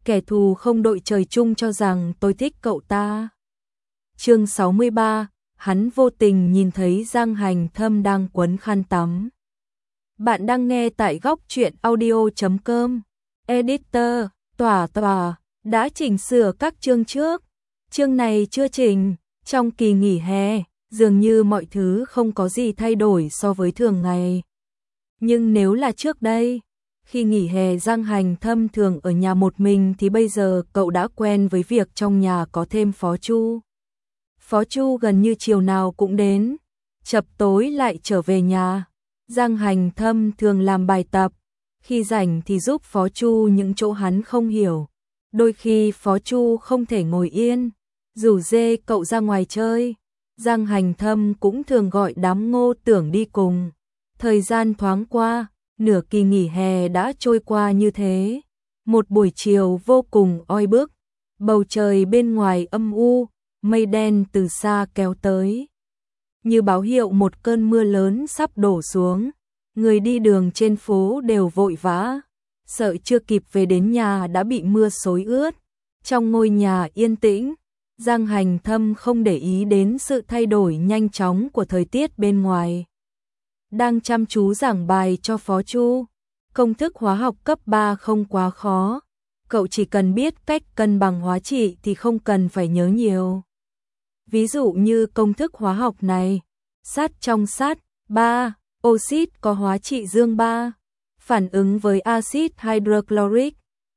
kẻ thù không đội trời chung cho rằng tôi thích cậu ta. Chương 63, hắn vô tình nhìn thấy Giang Hành Thâm đang quấn khăn tắm. Bạn đang nghe tại góc truyện audio.com. Editor, Tỏa, đã chỉnh sửa các chương trước. Chương này chưa chỉnh, trong kỳ nghỉ hè, dường như mọi thứ không có gì thay đổi so với thường ngày. Nhưng nếu là trước đây, khi nghỉ hè Giang Hành Thâm thường ở nhà một mình thì bây giờ cậu đã quen với việc trong nhà có thêm Phó Chu. Phó Chu gần như chiều nào cũng đến, chập tối lại trở về nhà. Giang Hành Thâm thường làm bài tập, khi rảnh thì giúp Phó Chu những chỗ hắn không hiểu. Đôi khi Phó Chu không thể ngồi yên, rủ dê cậu ra ngoài chơi. Giang Hành Thâm cũng thường gọi đám Ngô Tưởng đi cùng. Thời gian thoáng qua, nửa kỳ nghỉ hè đã trôi qua như thế. Một buổi chiều vô cùng oi bức, bầu trời bên ngoài âm u, mây đen từ xa kéo tới, như báo hiệu một cơn mưa lớn sắp đổ xuống. Người đi đường trên phố đều vội vã, sợ chưa kịp về đến nhà đã bị mưa xối ướt. Trong ngôi nhà yên tĩnh, Giang Hành Thâm không để ý đến sự thay đổi nhanh chóng của thời tiết bên ngoài. Đang chăm chú giảng bài cho Phó Chu. Công thức hóa học cấp 3 không quá khó, cậu chỉ cần biết cách cân bằng hóa trị thì không cần phải nhớ nhiều. Ví dụ như công thức hóa học này, sắt trong sắt 3, oxit có hóa trị dương 3, phản ứng với axit hydrochloric,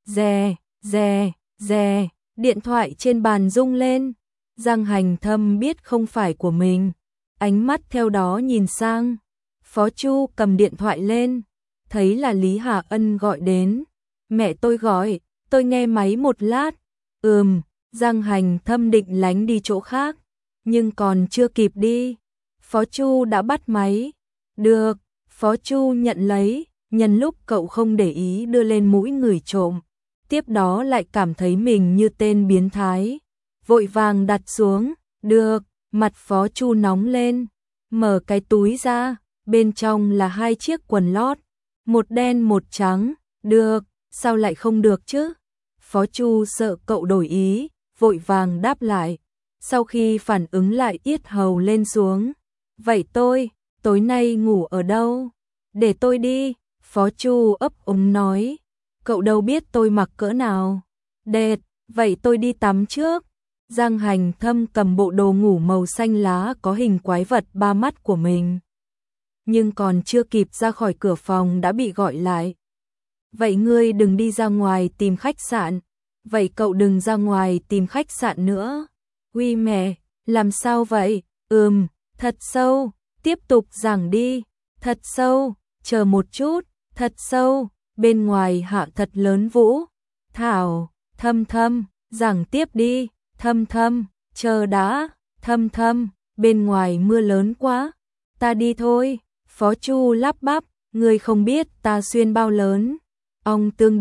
rè. Điện thoại trên bàn rung lên. Giang Hành Thâm biết không phải của mình, ánh mắt theo đó nhìn sang. Phó Chu cầm điện thoại lên, thấy là Lý Hà Ân gọi đến. Mẹ tôi gọi, tôi nghe máy một lát. Giang Hành Thâm định lánh đi chỗ khác, nhưng còn chưa kịp đi, Phó Chu đã bắt máy. Được, Phó Chu nhận lấy, nhân lúc cậu không để ý đưa lên mũi ngửi trộm, tiếp đó lại cảm thấy mình như tên biến thái, vội vàng đặt xuống. Được, mặt Phó Chu nóng lên, mở cái túi ra, bên trong là 2 chiếc quần lót, một đen một trắng. Được, sao lại không được chứ? Phó Chu sợ cậu đổi ý, vội vàng đáp lại. Sau khi phản ứng lại yết hầu lên xuống. Vậy tối nay ngủ ở đâu? Để tôi đi, Phó Chu ấp úng nói. Cậu đâu biết tôi mặc cỡ nào. Đệt, vậy tôi đi tắm trước. Giang Hành Thâm cầm bộ đồ ngủ màu xanh lá có hình quái vật 3 mắt của mình. Nhưng còn chưa kịp ra khỏi cửa phòng đã bị gọi lại. Vậy ngươi đừng đi ra ngoài tìm khách sạn. Vậy cậu đừng ra ngoài tìm khách sạn nữa. Uy mẹ, làm sao vậy? Thật sâu, tiếp tục giảng đi. Thật sâu, chờ một chút, thật sâu, bên ngoài hạ thật lớn Vũ. Thảo, Thâm, giảng tiếp đi. Thâm, chờ đã. Thâm, bên ngoài mưa lớn quá. Ta đi thôi. Phó Chu lắp bắp, ngươi không biết ta xuyên bao lớn. Ông tương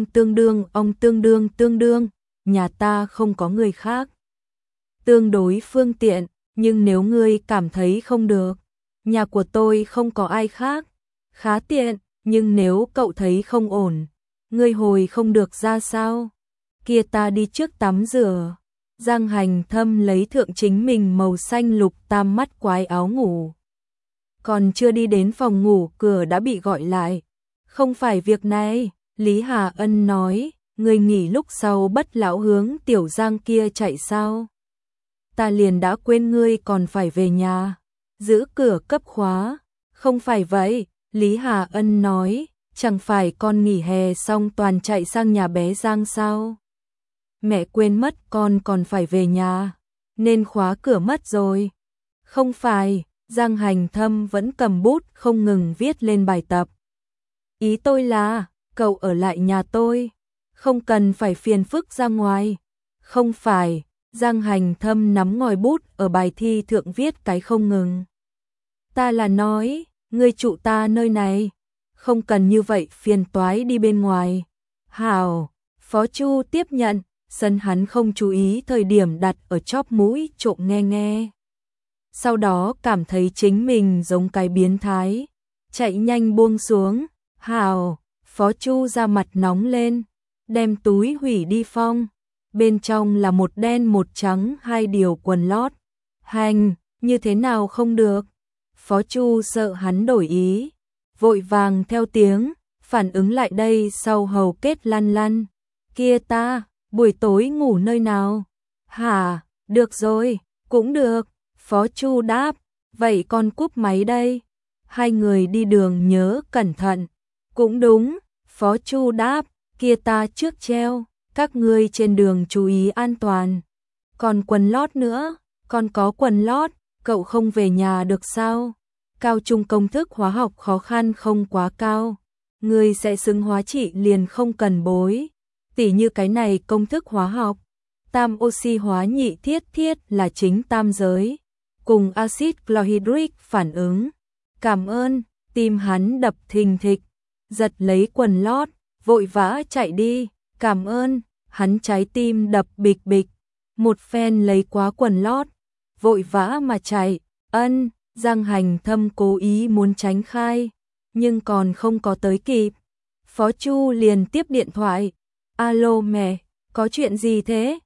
đương, nhà ta không có người khác. Tương đối phương tiện, nhưng nếu ngươi cảm thấy không được, nhà của tôi không có ai khác. Khá tiện, nhưng nếu cậu thấy không ổn, ngươi hồi không được ra sao? Kia ta đi trước tắm rửa. Giang Hành Thâm lấy thượng chính mình màu xanh lục tam mắt quái áo ngủ. Còn chưa đi đến phòng ngủ cửa đã bị gọi lại. Không phải việc này, Lý Hà Ân nói, ngươi nghỉ lúc sau bất lão hướng tiểu Giang kia chạy sao? Ta liền đã quên ngươi còn phải về nhà, giữ cửa cấp khóa. Không phải vậy, Lý Hà Ân nói, chẳng phải con nghỉ hè xong toàn chạy sang nhà bé Giang sao? Mẹ quên mất con còn phải về nhà, nên khóa cửa mất rồi. Không phải, Giang Hành Thâm vẫn cầm bút không ngừng viết lên bài tập. Ý tôi là, cậu ở lại nhà tôi, không cần phải phiền phức ra ngoài. Không phải, Giang Hành Thâm nắm ngòi bút ở bài thi thượng viết cái không ngừng. Ta là nói, ngươi trụ ta nơi này, không cần như vậy phiền toái đi bên ngoài. Hảo, Phó Chu tiếp nhận, sân hắn không chú ý thời điểm đặt ở chóp mũi trộm nghe. Sau đó cảm thấy chính mình giống cái biến thái, chạy nhanh buông xuống. Hảo, Phó Chu ra mặt nóng lên. đem túi hủy đi phong. Bên trong là một đen một trắng 2 điều quần lót. Hành, như thế nào không được? Phó Chu sợ hắn đổi ý, vội vàng theo tiếng, phản ứng lại đây sau hầu kết lăn lăn. Kia ta, buổi tối ngủ nơi nào? Hả, được rồi, cũng được. Phó Chu đáp, vậy con cúp máy đây. Hai người đi đường nhớ cẩn thận. Cũng đúng, Phó Chu đáp, kia ta trước treo, các ngươi trên đường chú ý an toàn. Còn quần lót nữa, con có quần lót, cậu không về nhà được sao? Cao trung công thức hóa học khó khăn không quá cao, ngươi sẽ xứng hóa trị liền không cần bối. Tỉ như cái này công thức hóa học, tam oxy hóa nhị thiết thiết là chính tam giới, cùng axit chlorhydric phản ứng. Cảm ơn, tim hắn đập thình thịch, giật lấy quần lót, vội vã chạy đi. Cảm ơn, hắn trái tim đập bịch bịch, một phen lấy quá quần lót, vội vã mà chạy. Ân, Giang Hành Thâm cố ý muốn tránh khai, nhưng còn không có tới kịp. Phó Chu liền tiếp điện thoại. Alo mẹ, có chuyện gì thế?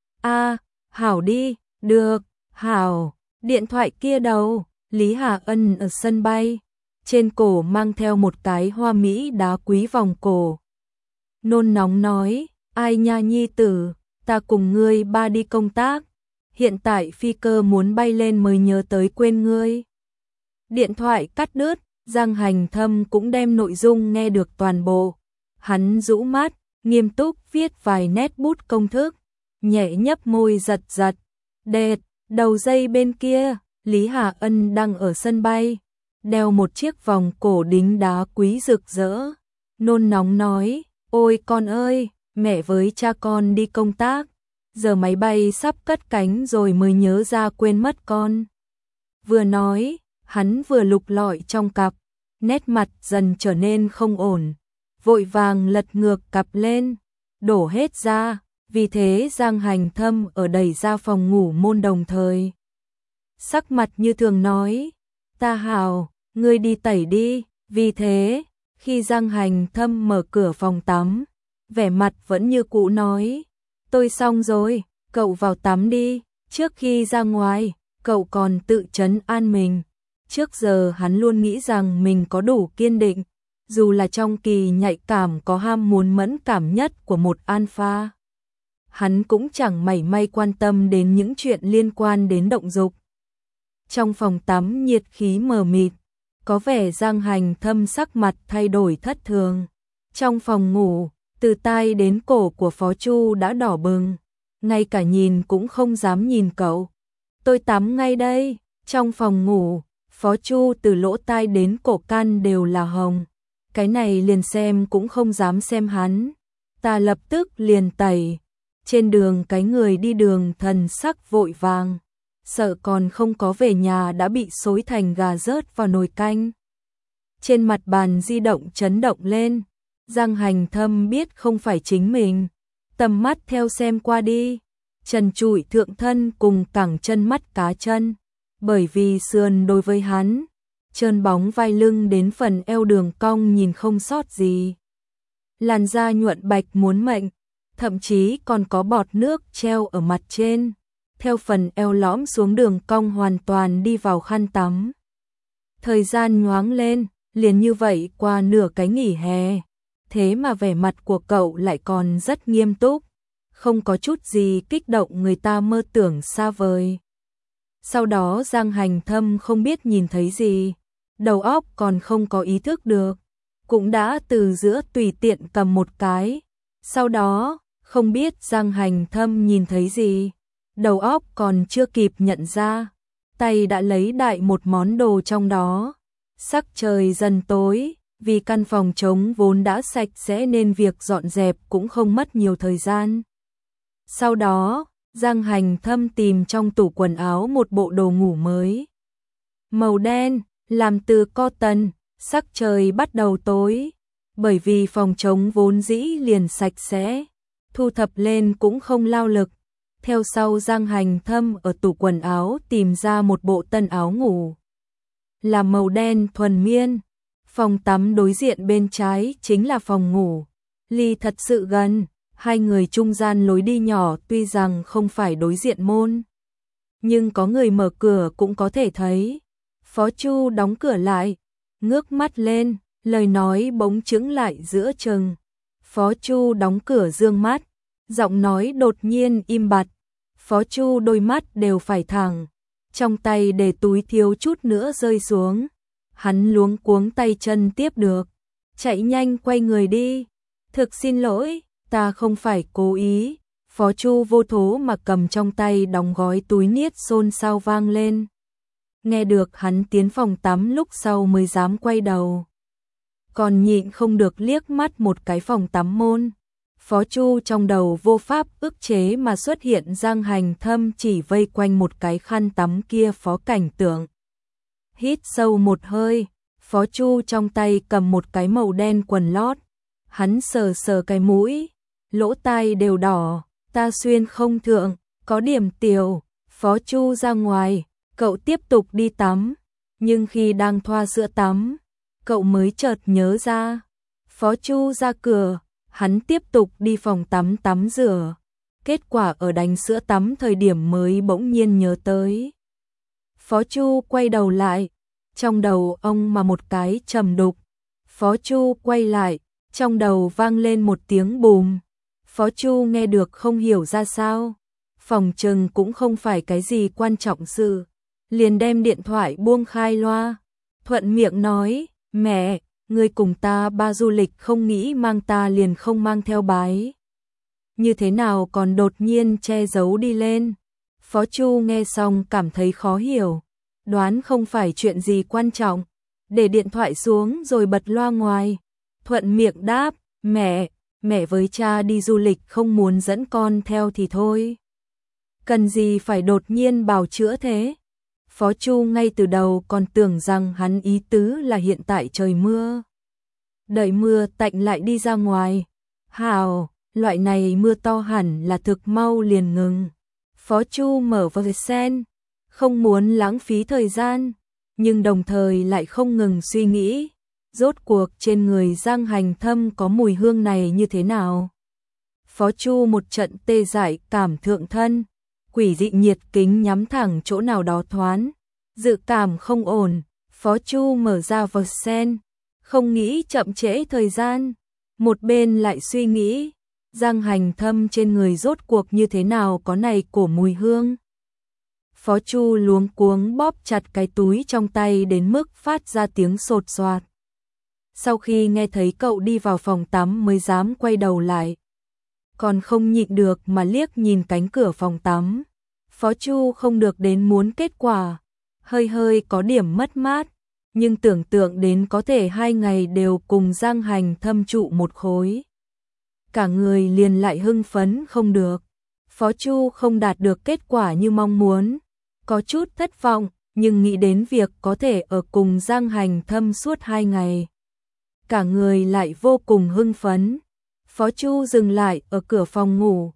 Hảo đi, được, Hảo. Điện thoại kia đâu? Lý Hà Ân ở sân bay, trên cổ mang theo một cái hoa mỹ đá quý vòng cổ. Nôn nóng nói, ai nha nhi tử, ta cùng ngươi ba đi công tác, hiện tại phi cơ muốn bay lên mới nhớ tới quên ngươi. Điện thoại cắt đứt, Giang Hành Thâm cũng đem nội dung nghe được toàn bộ. Hắn rũ mắt, nghiêm túc viết vài nét bút công thức, nhẹ nhấp môi giật giật. Đệt, đầu dây bên kia, Lý Hà Ân đang ở sân bay, đeo một chiếc vòng cổ đính đá quý rực rỡ. Nôn nóng nói, ôi con ơi, mẹ với cha con đi công tác, giờ máy bay sắp cất cánh rồi mới nhớ ra quên mất con. Vừa nói, hắn vừa lục lọi trong cặp, nét mặt dần trở nên không ổn, vội vàng lật ngược cặp lên, đổ hết ra, vì thế Giang Hành Thâm ở đẩy ra phòng ngủ môn đồng thời. Sắc mặt như thường nói, ta Hảo, ngươi đi tẩy đi, vì thế, khi Giang Hành Thâm mở cửa phòng tắm, vẻ mặt vẫn như cũ nói, tôi xong rồi, cậu vào tắm đi. Trước khi ra ngoài, cậu còn tự trấn an mình. Trước giờ hắn luôn nghĩ rằng mình có đủ kiên định, dù là trong kỳ nhạy cảm có ham muốn mẫn cảm nhất của một alpha. Hắn cũng chẳng mảy may quan tâm đến những chuyện liên quan đến động dục. Trong phòng tắm nhiệt khí mờ mịt, có vẻ Giang Hành Thâm sắc mặt thay đổi thất thường. Trong phòng ngủ, từ tai đến cổ của Phó Chu đã đỏ bừng, ngay cả nhìn cũng không dám nhìn cậu. Tôi tắm ngay đây. Trong phòng ngủ, Phó Chu từ lỗ tai đến cổ căn đều là hồng. Cái này liền xem cũng không dám xem hắn. Ta lập tức liền tẩy. Trên đường cái người đi đường thần sắc vội vàng, sợ còn không có về nhà đã bị xối thành gà rớt vào nồi canh. Trên mặt bàn di động chấn động lên, Giang Hành Thâm biết không phải chính mình, tầm mắt theo xem qua đi, trần trụi thượng thân cùng cẳng chân mắt cá chân, bởi vì sườn đối với hắn, trơn bóng vai lưng đến phần eo đường cong nhìn không sót gì. Làn da nhuận bạch muốn mệnh, thậm chí còn có bọt nước treo ở mặt trên, theo phần eo lõm xuống đường cong hoàn toàn đi vào khăn tắm. Thời gian nhoáng lên, liền như vậy qua nửa cái nghỉ hè, thế mà vẻ mặt của cậu lại còn rất nghiêm túc, không có chút gì kích động người ta mơ tưởng xa vời. Sau đó Giang Hành Thâm không biết nhìn thấy gì, đầu óc còn không có ý thức được, cũng đã từ giữa tùy tiện cầm một cái. Sau đó, không biết Giang Hành Thâm nhìn thấy gì, đầu óc còn chưa kịp nhận ra, tay đã lấy đại một món đồ trong đó. Sắc trời dần tối, vì căn phòng trống vốn đã sạch sẽ nên việc dọn dẹp cũng không mất nhiều thời gian. Sau đó, Giang Hành Thâm tìm trong tủ quần áo một bộ đồ ngủ mới. Màu đen, làm từ cotton, sắc trời bắt đầu tối. Bởi vì phòng trống vốn dĩ liền sạch sẽ, thu thập lên cũng không lao lực. Theo sau Giang Hành Thâm ở tủ quần áo tìm ra một bộ tân áo ngủ. Là màu đen thuần miên. Phòng tắm đối diện bên trái chính là phòng ngủ. Ly thật sự gần, Hai người trung gian lối đi nhỏ tuy rằng không phải đối diện môn, nhưng có người mở cửa cũng có thể thấy. Phó Chu đóng cửa lại, ngước mắt lên, lời nói bỗng chững lại giữa chừng. Phó Chu đóng cửa dương mắt, giọng nói đột nhiên im bặt. Phó Chu đôi mắt đều phải thẳng, trong tay để túi thiếu chút nữa rơi xuống. Hắn luống cuống tay chân tiếp được, chạy nhanh quay người đi. Thực xin lỗi, ta không phải cố ý. Phó Chu vô thố mà cầm trong tay đóng gói túi niết xôn xao vang lên. Nghe được hắn tiến phòng tắm lúc sau mới dám quay đầu. Còn nhịn không được liếc mắt một cái phòng tắm môn. Phó Chu trong đầu vô pháp ức chế mà xuất hiện Giang Hành Thâm chỉ vây quanh một cái khăn tắm kia phó cảnh tượng. Hít sâu một hơi, Phó Chu trong tay cầm một cái màu đen quần lót. Hắn sờ sờ cái mũi, lỗ tai đều đỏ, ta xuyên không thượng, có điểm tiểu. Phó Chu ra ngoài, cậu tiếp tục đi tắm, nhưng khi đang thoa sữa tắm, cậu mới chợt nhớ ra. Phó Chu ra cửa, hắn tiếp tục đi phòng tắm tắm rửa. Kết quả ở đánh sữa tắm thời điểm mới bỗng nhiên nhớ tới. Phó Chu quay đầu lại, trong đầu ông mà một cái trầm đục. Phó Chu quay lại, trong đầu vang lên một tiếng bùm. Phó Chu nghe được không hiểu ra sao. Phòng trừng cũng không phải cái gì quan trọng sự. Liền đem điện thoại buông khai loa. Thuận miệng nói, mẹ, người cùng ta ba du lịch không nghĩ mang ta liền không mang theo bái. Như thế nào còn đột nhiên che giấu đi lên. Phó Chu nghe xong cảm thấy khó hiểu. Đoán không phải chuyện gì quan trọng. Để điện thoại xuống rồi bật loa ngoài. Thuận miệng đáp, mẹ với cha đi du lịch không muốn dẫn con theo thì thôi. Cần gì phải đột nhiên bào chữa thế? Phó Chu ngay từ đầu còn tưởng rằng hắn ý tứ là hiện tại trời mưa. Đợi mưa tạnh lại đi ra ngoài. Hào, loại này mưa to hẳn là thực mau liền ngừng. Phó Chu mở vào sen, không muốn lãng phí thời gian, nhưng đồng thời lại không ngừng suy nghĩ. Rốt cuộc trên người Giang Hành Thâm có mùi hương này như thế nào? Phó Chu một trận tê dại cảm thượng thân, quỷ dị nhiệt kính nhắm thẳng chỗ nào đó thoáng, dự cảm không ổn. Phó Chu mở ra vật sen, không nghĩ chậm trễ thời gian, một bên lại suy nghĩ, Giang Hành Thâm trên người rốt cuộc như thế nào có này cổ mùi hương. Phó Chu luống cuống bóp chặt cái túi trong tay đến mức phát ra tiếng sột soạt. Sau khi nghe thấy cậu đi vào phòng tắm mới dám quay đầu lại. Còn không nhịn được mà liếc nhìn cánh cửa phòng tắm. Phó Chu không được đến muốn kết quả. Hơi có điểm mất mát. Nhưng tưởng tượng đến có thể 2 ngày đều cùng Giang Hành Thâm trụ một khối. Cả người liền lại hưng phấn không được. Phó Chu không đạt được kết quả như mong muốn. Có chút thất vọng, nhưng nghĩ đến việc có thể ở cùng Giang Hành Thâm suốt 2 ngày. Cả người lại vô cùng hưng phấn. Phó Chu dừng lại ở cửa phòng ngủ.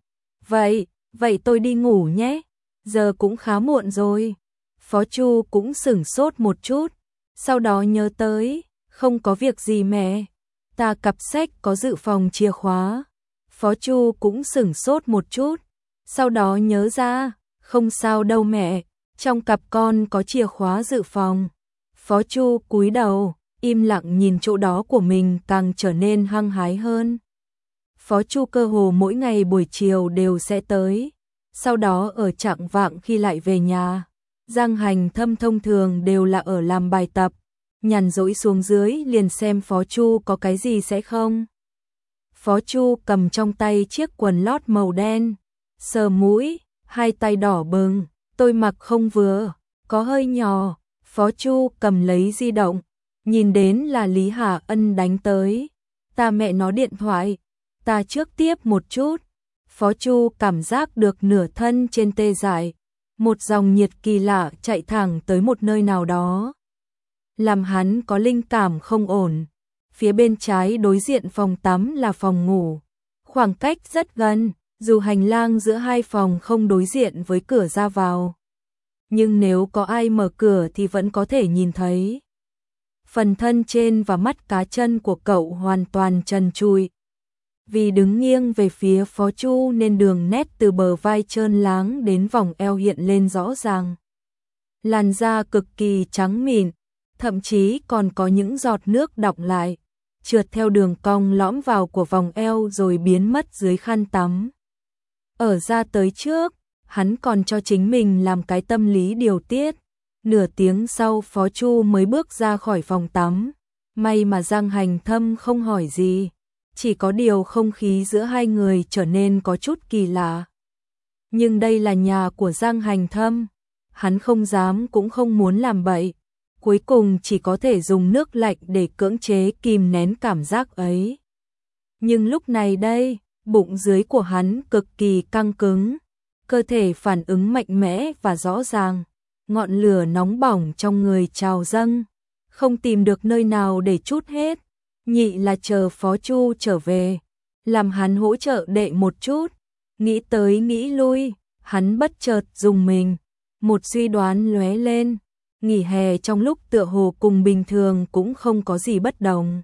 Vậy tôi đi ngủ nhé. Giờ cũng khá muộn rồi. Phó Chu cũng sửng sốt một chút. Sau đó nhớ tới, không có việc gì mẹ. Ta cặp sách có dự phòng chìa khóa. Phó Chu cũng sửng sốt một chút. Sau đó nhớ ra, không sao đâu mẹ. Trong cặp con có chìa khóa dự phòng. Phó Chu cúi đầu, im lặng nhìn chỗ đó của mình càng trở nên hăng hái hơn. Phó Chu cơ hồ mỗi ngày buổi chiều đều sẽ tới. Sau đó ở chạng vạng khi lại về nhà. Giang Hành Thâm thông thường đều là ở làm bài tập. Nhàn rỗi xuống dưới liền xem Phó Chu có cái gì sẽ không. Phó Chu cầm trong tay chiếc quần lót màu đen. Sờ mũi, hai tay đỏ bừng. Tôi mặc không vừa, có hơi nhỏ. Phó Chu cầm lấy di động. Nhìn đến là Lý Hà Ân đánh tới. Ta mẹ nó điện thoại. Ta trước tiếp một chút. Phó Chu cảm giác được nửa thân trên tê dại. Một dòng nhiệt kỳ lạ chạy thẳng tới một nơi nào đó. Làm hắn có linh cảm không ổn. Phía bên trái đối diện phòng tắm là phòng ngủ. Khoảng cách rất gần, dù hành lang giữa hai phòng không đối diện với cửa ra vào. Nhưng nếu có ai mở cửa thì vẫn có thể nhìn thấy. Phần thân trên và mắt cá chân của cậu hoàn toàn trần trụi. Vì đứng nghiêng về phía Phó Chu nên đường nét từ bờ vai trơn láng đến vòng eo hiện lên rõ ràng. Làn da cực kỳ trắng mịn, thậm chí còn có những giọt nước đọng lại, trượt theo đường cong lõm vào của vòng eo rồi biến mất dưới khăn tắm. Ở ra tới trước, hắn còn cho chính mình làm cái tâm lý điều tiết. Nửa tiếng sau Phó Chu mới bước ra khỏi phòng tắm. May mà Giang Hành Thâm không hỏi gì. Chỉ có điều không khí giữa hai người trở nên có chút kỳ lạ. Nhưng đây là nhà của Giang Hành Thâm. Hắn không dám cũng không muốn làm bậy. Cuối cùng chỉ có thể dùng nước lạnh để cưỡng chế kìm nén cảm giác ấy. Nhưng lúc này đây, bụng dưới của hắn cực kỳ căng cứng. Cơ thể phản ứng mạnh mẽ và rõ ràng. Ngọn lửa nóng bỏng trong người trào dâng. Không tìm được nơi nào để trút hết. Nhị là chờ Phó Chu trở về. Làm hắn hỗ trợ đệ một chút. Nghĩ tới nghĩ lui, hắn bất chợt dùng mình. Một suy đoán lóe lên. Nghỉ hè trong lúc tựa hồ cùng bình thường cũng không có gì bất đồng.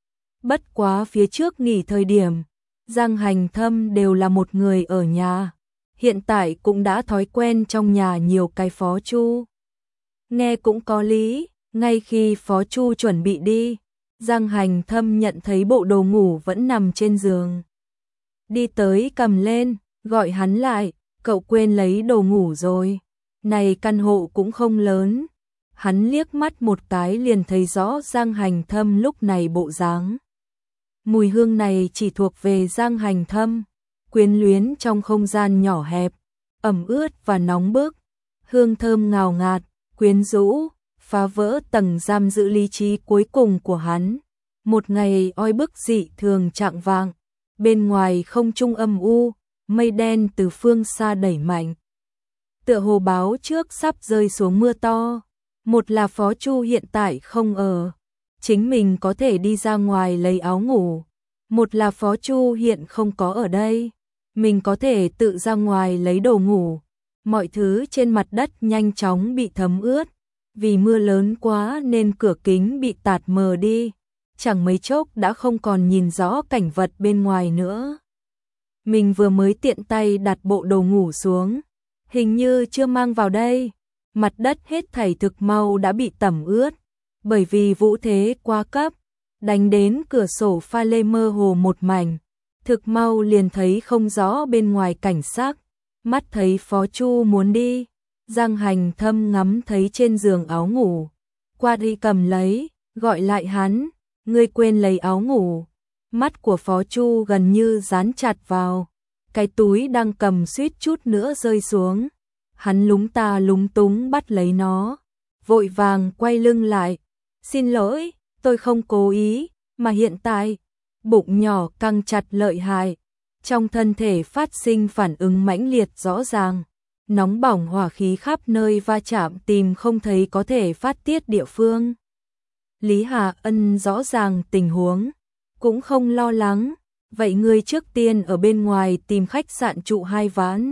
Bất quá phía trước nghỉ thời điểm, Giang Hành Thâm đều là một người ở nhà. Hiện tại cũng đã thói quen trong nhà nhiều cái Phó Chu. Nghe cũng có lý, ngay khi Phó Chu chuẩn bị đi, Giang Hành Thâm nhận thấy bộ đồ ngủ vẫn nằm trên giường. Đi tới cầm lên, gọi hắn lại, cậu quên lấy đồ ngủ rồi. Này căn hộ cũng không lớn. Hắn liếc mắt một cái liền thấy rõ Giang Hành Thâm lúc này bộ dáng. Mùi hương này chỉ thuộc về Giang Hành Thâm, quyến luyến trong không gian nhỏ hẹp, ẩm ướt và nóng bức, hương thơm ngào ngạt, quyến rũ, phá vỡ tầng giam giữ lý trí cuối cùng của hắn. Một ngày oi bức dị thường chạng vạng, bên ngoài không trung âm u, mây đen từ phương xa đẩy mạnh. Tựa hồ báo trước sắp rơi xuống mưa to. Một là Phó Chu hiện tại không ở, chính mình có thể đi ra ngoài lấy áo ngủ. Một là Phó Chu hiện không có ở đây, mình có thể tự ra ngoài lấy đồ ngủ. Mọi thứ trên mặt đất nhanh chóng bị thấm ướt, vì mưa lớn quá nên cửa kính bị tạt mờ đi, chẳng mấy chốc đã không còn nhìn rõ cảnh vật bên ngoài nữa. Mình vừa mới tiện tay đặt bộ đồ ngủ xuống, hình như chưa mang vào đây. Mặt đất hết thảy thực mau đã bị tẩm ướt, bởi vì vũ thế quá cấp, đánh đến cửa sổ pha lê mơ hồ một mảnh, thực mau liền thấy không rõ bên ngoài cảnh sắc, mắt thấy Phó Chu muốn đi, Giang Hành Thâm ngắm thấy trên giường áo ngủ, qua đi cầm lấy, gọi lại hắn, ngươi quên lấy áo ngủ. Mắt của Phó Chu gần như dán chặt vào, cái túi đang cầm suýt chút nữa rơi xuống. Hắn lúng ta lúng túng bắt lấy nó, vội vàng quay lưng lại. Xin lỗi, tôi không cố ý, mà hiện tại, bụng nhỏ căng chặt lợi hại. Trong thân thể phát sinh phản ứng mãnh liệt rõ ràng. Nóng bỏng hỏa khí khắp nơi va chạm tìm không thấy có thể phát tiết địa phương. Lý Hà Ân rõ ràng tình huống, cũng không lo lắng. Vậy ngươi trước tiên ở bên ngoài tìm khách sạn trụ 2 ván.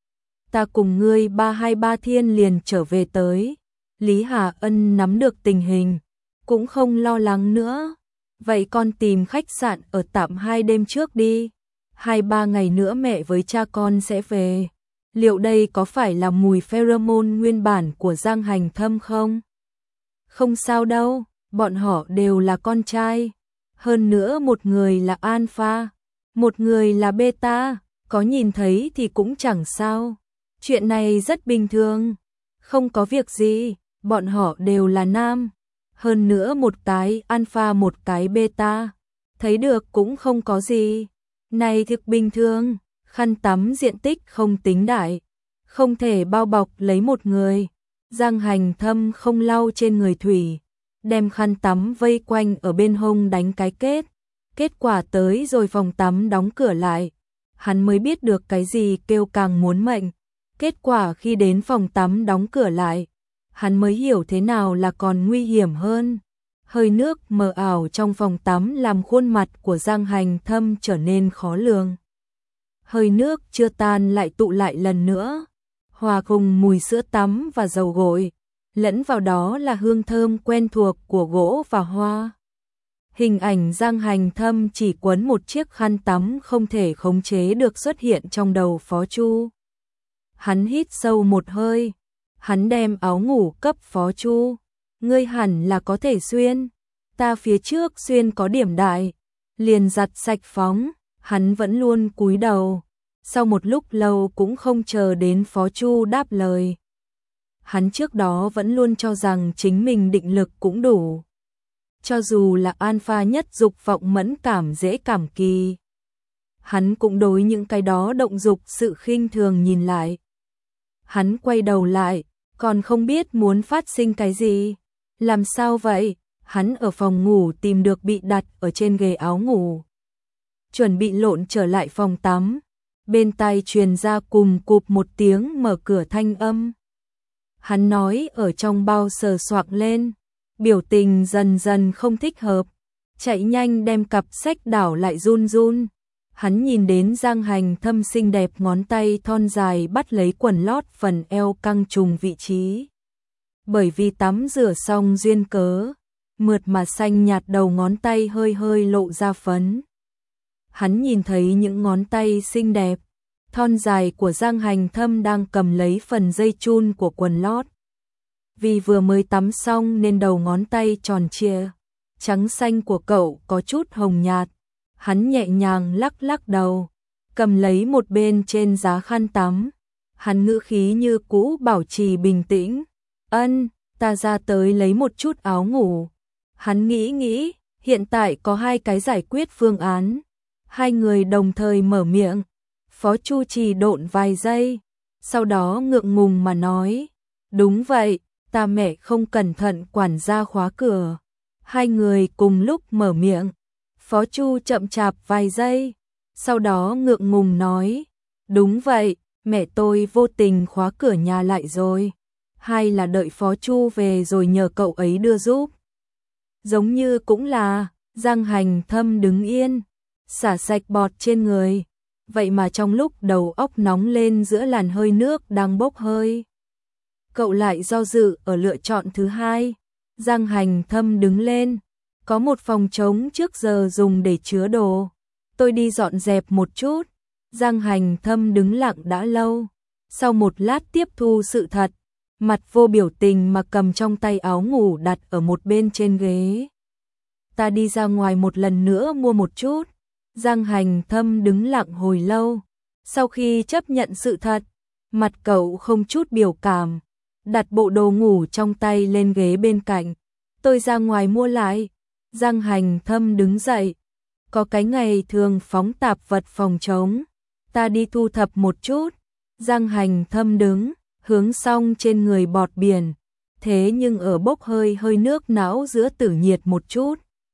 Ta cùng ngươi 323 thiên liền trở về tới. Lý Hà Ân nắm được tình hình, cũng không lo lắng nữa. Vậy con tìm khách sạn ở tạm 2 đêm trước đi. 2-3 ngày nữa mẹ với cha con sẽ về. Liệu đây có phải là mùi pheromone nguyên bản của Giang Hành Thâm không? Không sao đâu, bọn họ đều là con trai. Hơn nữa một người là alpha, một người là beta, có nhìn thấy thì cũng chẳng sao. Chuyện này rất bình thường, không có việc gì, bọn họ đều là nam. Hơn nữa một cái alpha một cái beta, thấy được cũng không có gì. Này thực bình thường, khăn tắm diện tích không tính đại, không thể bao bọc lấy một người. Giang Hành Thâm không lau trên người thủy, đem khăn tắm vây quanh ở bên hông đánh cái kết. Kết quả tới rồi phòng tắm đóng cửa lại, hắn mới biết được cái gì kêu càng muốn mệnh. Kết quả khi đến phòng tắm đóng cửa lại, hắn mới hiểu thế nào là còn nguy hiểm hơn. Hơi nước mờ ảo trong phòng tắm làm khuôn mặt của Giang Hành Thâm trở nên khó lường. Hơi nước chưa tan lại tụ lại lần nữa, hòa cùng mùi sữa tắm và dầu gội, lẫn vào đó là hương thơm quen thuộc của gỗ và hoa. Hình ảnh Giang Hành Thâm chỉ quấn một chiếc khăn tắm không thể khống chế được xuất hiện trong đầu Phó Chu. Hắn hít sâu một hơi, hắn đem áo ngủ cấp Phó Chu. Ngươi hẳn là có thể xuyên, ta phía trước xuyên có điểm đại, liền giặt sạch phóng, hắn vẫn luôn cúi đầu. Sau một lúc lâu cũng không chờ đến Phó Chu đáp lời. Hắn trước đó vẫn luôn cho rằng chính mình định lực cũng đủ. Cho dù là alpha nhất dục vọng mẫn cảm dễ cảm kỳ, hắn cũng đối những cái đó động dục sự khinh thường nhìn lại. Hắn quay đầu lại, còn không biết muốn phát sinh cái gì. Làm sao vậy? Hắn ở phòng ngủ tìm được bị đặt ở trên ghế áo ngủ. Chuẩn bị lộn trở lại phòng tắm. Bên tai truyền ra cùm cụp một tiếng mở cửa thanh âm. Hắn nói ở trong bao sờ soạng lên, biểu tình dần dần không thích hợp, chạy nhanh đem cặp sách đảo lại run run. Hắn nhìn đến Giang Hành Thâm xinh đẹp ngón tay thon dài bắt lấy quần lót phần eo căng trùng vị trí. Bởi vì tắm rửa xong duyên cớ, mượt mà xanh nhạt đầu ngón tay hơi hơi lộ ra phấn. Hắn nhìn thấy những ngón tay xinh đẹp, thon dài của Giang Hành Thâm đang cầm lấy phần dây chun của quần lót. Vì vừa mới tắm xong nên đầu ngón tay tròn trịa, trắng xanh của cậu có chút hồng nhạt. Hắn nhẹ nhàng lắc lắc đầu, cầm lấy một bên trên giá khăn tắm. Hắn ngữ khí như cũ bảo trì bình tĩnh. Ân, ta ra tới lấy một chút áo ngủ. Hắn nghĩ, hiện tại có hai cái giải quyết phương án. Hai người đồng thời mở miệng. Phó Chu trì độn vài giây, sau đó ngượng ngùng mà nói. Đúng vậy, ta mẹ không cẩn thận quản gia khóa cửa. Hai người cùng lúc mở miệng. Phó Chu chậm chạp vài giây, sau đó ngượng ngùng nói. Đúng vậy, mẹ tôi vô tình khóa cửa nhà lại rồi. Hay là đợi Phó Chu về rồi nhờ cậu ấy đưa giúp. Giống như cũng là, Giang Hành Thâm đứng yên, xả sạch bọt trên người. Vậy mà trong lúc đầu óc nóng lên giữa làn hơi nước đang bốc hơi, cậu lại do dự ở lựa chọn thứ hai. Giang Hành Thâm đứng lên. Có một phòng trống trước giờ dùng để chứa đồ. Tôi đi dọn dẹp một chút. Giang Hành Thâm đứng lặng đã lâu. Sau một lát tiếp thu sự thật, mặt vô biểu tình mà cầm trong tay áo ngủ đặt ở một bên trên ghế. Ta đi ra ngoài một lần nữa mua một chút. Giang Hành Thâm đứng lặng hồi lâu. Sau khi chấp nhận sự thật, mặt cậu không chút biểu cảm, đặt bộ đồ ngủ trong tay lên ghế bên cạnh. Tôi ra ngoài mua lại. Giang Hành Thâm đứng dậy. Có cái ngày thường phóng tạp vật phòng trống, ta đi thu thập một chút. Giang Hành Thâm đứng, hướng xong trên người bọt biển, thế nhưng ở bốc hơi hơi nước não giữa tử nhiệt một chút.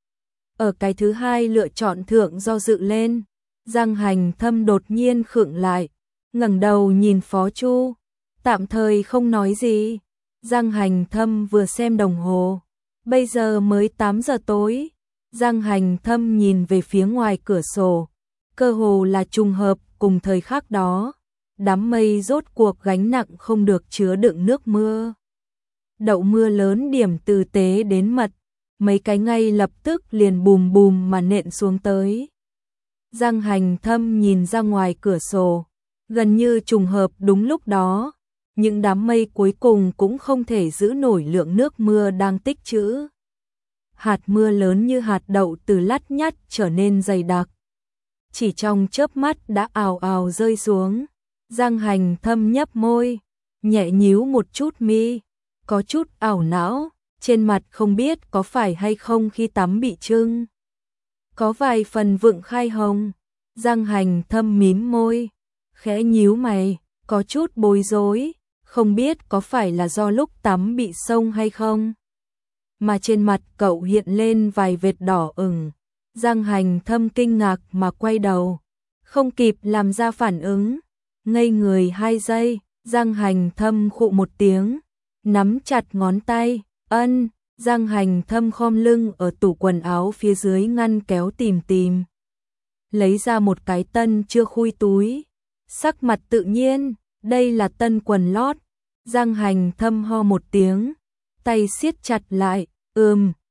Ở cái thứ hai lựa chọn thượng do dự lên, Giang Hành Thâm đột nhiên khựng lại, ngẩng đầu nhìn Phó Chu, tạm thời không nói gì. Giang Hành Thâm vừa xem đồng hồ, bây giờ mới 8 giờ tối. Giang Hành Thâm nhìn về phía ngoài cửa sổ, cơ hồ là trùng hợp cùng thời khắc đó, đám mây rốt cuộc gánh nặng không được chứa đựng nước mưa. Đậu mưa lớn điểm từ tế đến mật, mấy cái ngay lập tức liền bùm bùm mà nện xuống tới. Giang Hành Thâm nhìn ra ngoài cửa sổ, gần như trùng hợp đúng lúc đó, những đám mây cuối cùng cũng không thể giữ nổi lượng nước mưa đang tích trữ. Hạt mưa lớn như hạt đậu từ lắt nhắt trở nên dày đặc. Chỉ trong chớp mắt đã ào ào rơi xuống. Giang Hành Thâm nhấp môi, nhẹ nhíu một chút mi, có chút ảo não, trên mặt không biết có phải hay không khi tắm bị trưng. Có vài phần vượng khai hồng. Giang Hành Thâm mím môi, khẽ nhíu mày, có chút bối rối, không biết có phải là do lúc tắm bị xông hay không. Mà trên mặt cậu hiện lên vài vệt đỏ ửng. Giang Hành Thâm kinh ngạc mà quay đầu, không kịp làm ra phản ứng, ngây người 2 giây. Giang Hành Thâm khụ một tiếng, nắm chặt ngón tay. Ân. Giang Hành Thâm khom lưng ở tủ quần áo phía dưới ngăn kéo tìm, lấy ra một cái tân chưa khui túi, sắc mặt tự nhiên, đây là tân quần lót. Giang Hành Thâm ho một tiếng, tay siết chặt lại,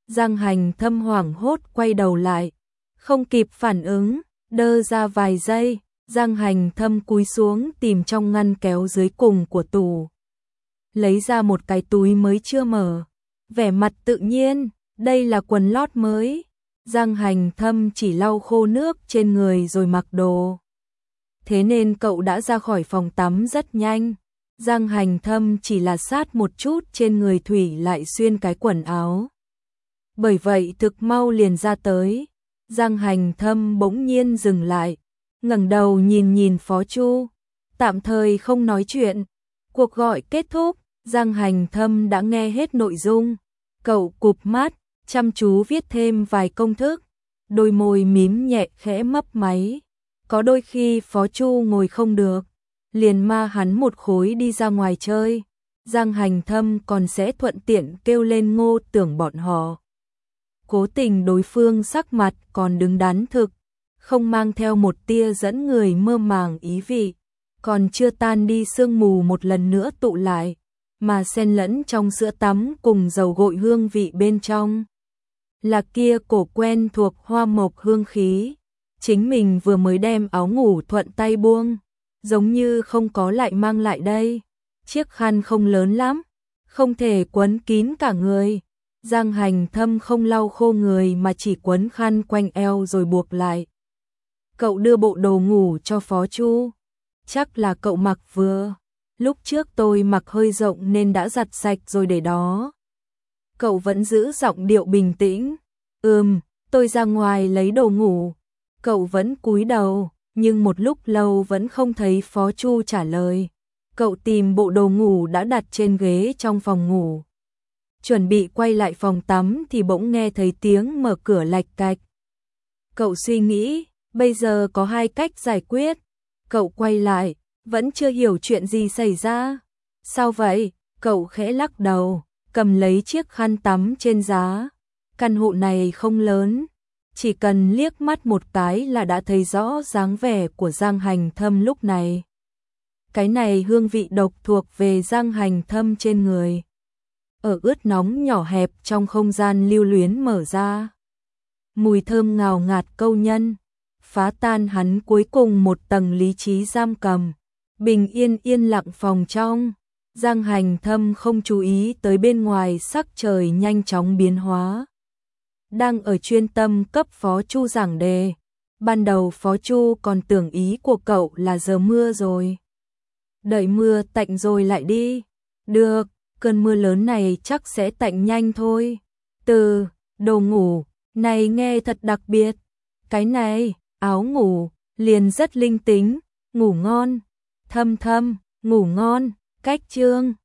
Giang Hành Thâm hoảng hốt quay đầu lại, không kịp phản ứng, đơ ra vài giây, Giang Hành Thâm cúi xuống tìm trong ngăn kéo dưới cùng của tủ. Lấy ra một cái túi mới chưa mở, vẻ mặt tự nhiên, đây là quần lót mới. Giang Hành Thâm chỉ lau khô nước trên người rồi mặc đồ. Thế nên cậu đã ra khỏi phòng tắm rất nhanh. Giang Hành Thâm chỉ là sát một chút trên người Thủy lại xuyên cái quần áo. Bởi vậy thực mau liền ra tới. Giang Hành Thâm bỗng nhiên dừng lại, ngẩng đầu nhìn nhìn Phó Chu, tạm thời không nói chuyện. Cuộc gọi kết thúc, Giang Hành Thâm đã nghe hết nội dung. Cậu cụp mắt, chăm chú viết thêm vài công thức, đôi môi mím nhẹ khẽ mấp máy. Có đôi khi Phó Chu ngồi không được, liền ma hắn một khối đi ra ngoài chơi. Giang Hành Thâm còn sẽ thuận tiện kêu lên Ngô Tưởng bọn họ. Cố tình đối phương sắc mặt còn đứng đắn thực, không mang theo một tia dẫn người mơ màng ý vị, còn chưa tan đi sương mù một lần nữa tụ lại, mà xen lẫn trong sữa tắm cùng dầu gội hương vị bên trong. Là kia cổ quen thuộc hoa mộc hương khí, chính mình vừa mới đem áo ngủ thuận tay buông, giống như không có lại mang lại đây. Chiếc khăn không lớn lắm, không thể quấn kín cả người. Giang Hành Thâm không lau khô người mà chỉ quấn khăn quanh eo rồi buộc lại. Cậu đưa bộ đồ ngủ cho Phó Chu. Chắc là cậu mặc vừa. Lúc trước tôi mặc hơi rộng nên đã giặt sạch rồi để đó. Cậu vẫn giữ giọng điệu bình tĩnh. Tôi ra ngoài lấy đồ ngủ. Cậu vẫn cúi đầu, nhưng một lúc lâu vẫn không thấy Phó Chu trả lời. Cậu tìm bộ đồ ngủ đã đặt trên ghế trong phòng ngủ. Chuẩn bị quay lại phòng tắm thì bỗng nghe thấy tiếng mở cửa lạch cạch. Cậu suy nghĩ, bây giờ có hai cách giải quyết. Cậu quay lại, vẫn chưa hiểu chuyện gì xảy ra. Sao vậy? Cậu khẽ lắc đầu, cầm lấy chiếc khăn tắm trên giá. Căn hộ này không lớn, chỉ cần liếc mắt một cái là đã thấy rõ dáng vẻ của Giang Hành Thâm lúc này. Cái này hương vị độc thuộc về Giang Hành Thâm trên người. Ở ướt nóng nhỏ hẹp trong không gian lưu luyến mở ra. Mùi thơm ngào ngạt câu nhân, phá tan hắn cuối cùng một tầng lý trí giam cầm. Bình yên yên lặng phòng trong, Giang Hành Thâm không chú ý tới bên ngoài sắc trời nhanh chóng biến hóa. Đang ở chuyên tâm cấp Phó Chu giảng đề. Ban đầu Phó Chu còn tưởng ý của cậu là giờ mưa rồi. Đợi mưa tạnh rồi lại đi. Được, cơn mưa lớn này chắc sẽ tạnh nhanh thôi. Đồ ngủ, này nghe thật đặc biệt. Cái này, áo ngủ, liền rất linh tính, ngủ ngon. Thâm, ngủ ngon, cách chương.